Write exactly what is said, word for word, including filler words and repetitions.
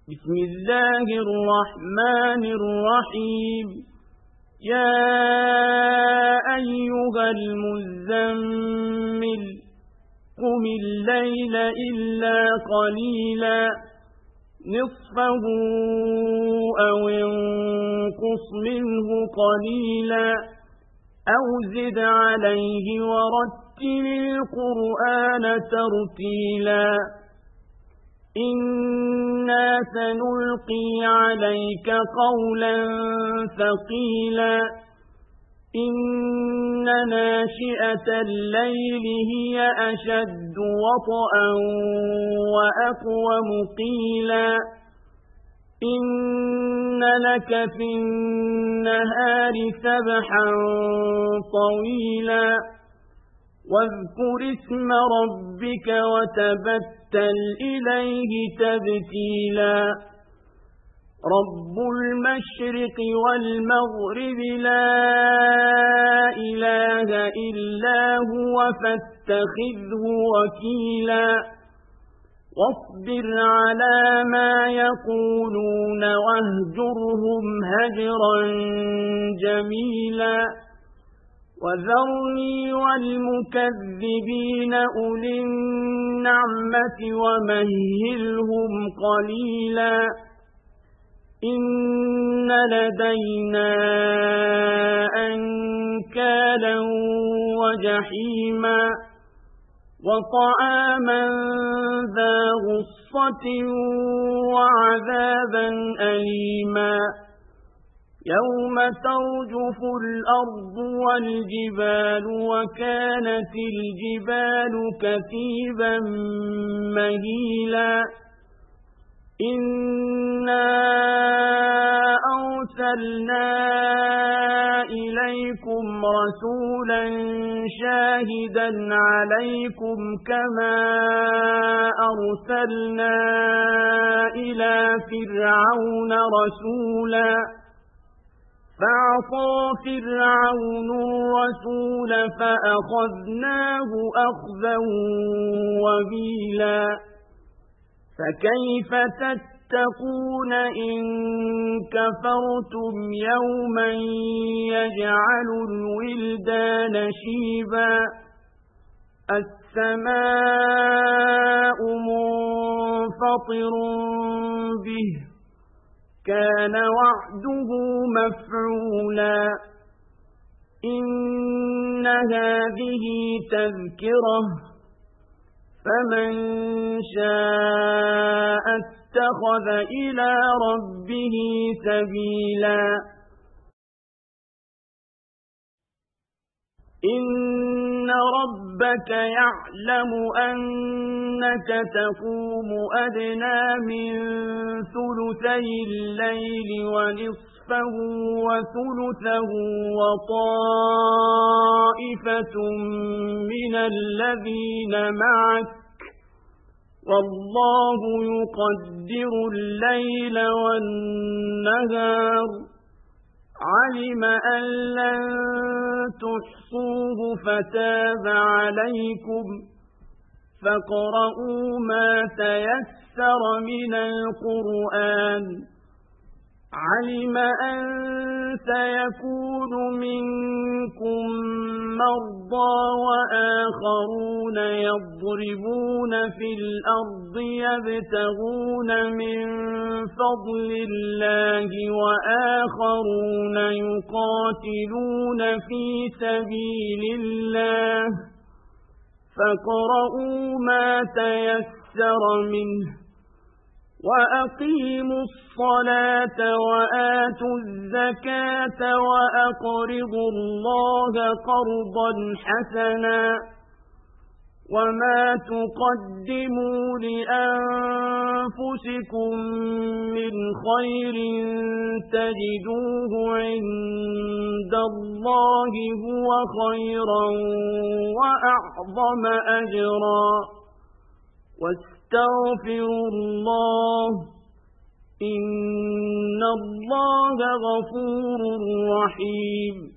بسم الله الرحمن الرحيم يا أيها المزمل قم الليل إلا قليلا نصفه أو انقص منه قليلا أو زد عليه ورتل القرآن ترتيلا إنا سنلقي عليك قولا ثقيلا إن ناشئة الليل هي أشد وطئا وأقوم قيلا إن لك في النهار سبحا طويلا واذكر اسم ربك وتبتل إليه تبتيلا رب المشرق والمغرب لا إله إلا هو فاتخذه وكيلا واصبر على ما يقولون واهجرهم هجرا جميلا وذرني والمكذبين أولي النعمة ومهلهم قليلا إن لدينا أنكالا وجحيما وطعاما ذا غصة وعذابا أليما يوم ترجف الأرض والجبال وكانت الجبال كثيبا مهيلا إنا أرسلنا إليكم رسولا شاهدا عليكم كما أرسلنا إلى فرعون رسولا فعصى فرعون الرسول فأخذناه أخذا وبيلا فكيف تتقون إن كفرتم يوما يجعل الولدان شيبا السماء منفطر به كان وعده مفعولا إن هذه تذكرة فمن شاء اتخذ إلى ربه سبيلا إن ربك يعلم أنك تقوم أدنى من ثلثي الليل ونصفه وثلثه وطائفة من الذين معك والله يقدر الليل والنهار علم أن لن تحصوه فتاب عليكم فاقرؤوا ما تيسر من القرآن علم أن سيكون منكم مرضى وآخرون يضربون في الأرض يبتغون من فضل الله وآخرون يقاتلون في سبيل الله فاقرؤوا ما تيسر منه وأقيموا الصلاة وآتوا الزكاة وأقرضوا الله قرضا حسنا وما تقدموا لأنفسكم من خير تجدوه عند الله هو خيرا وأعظم أجرا واستغفروا الله إن الله غفور رحيم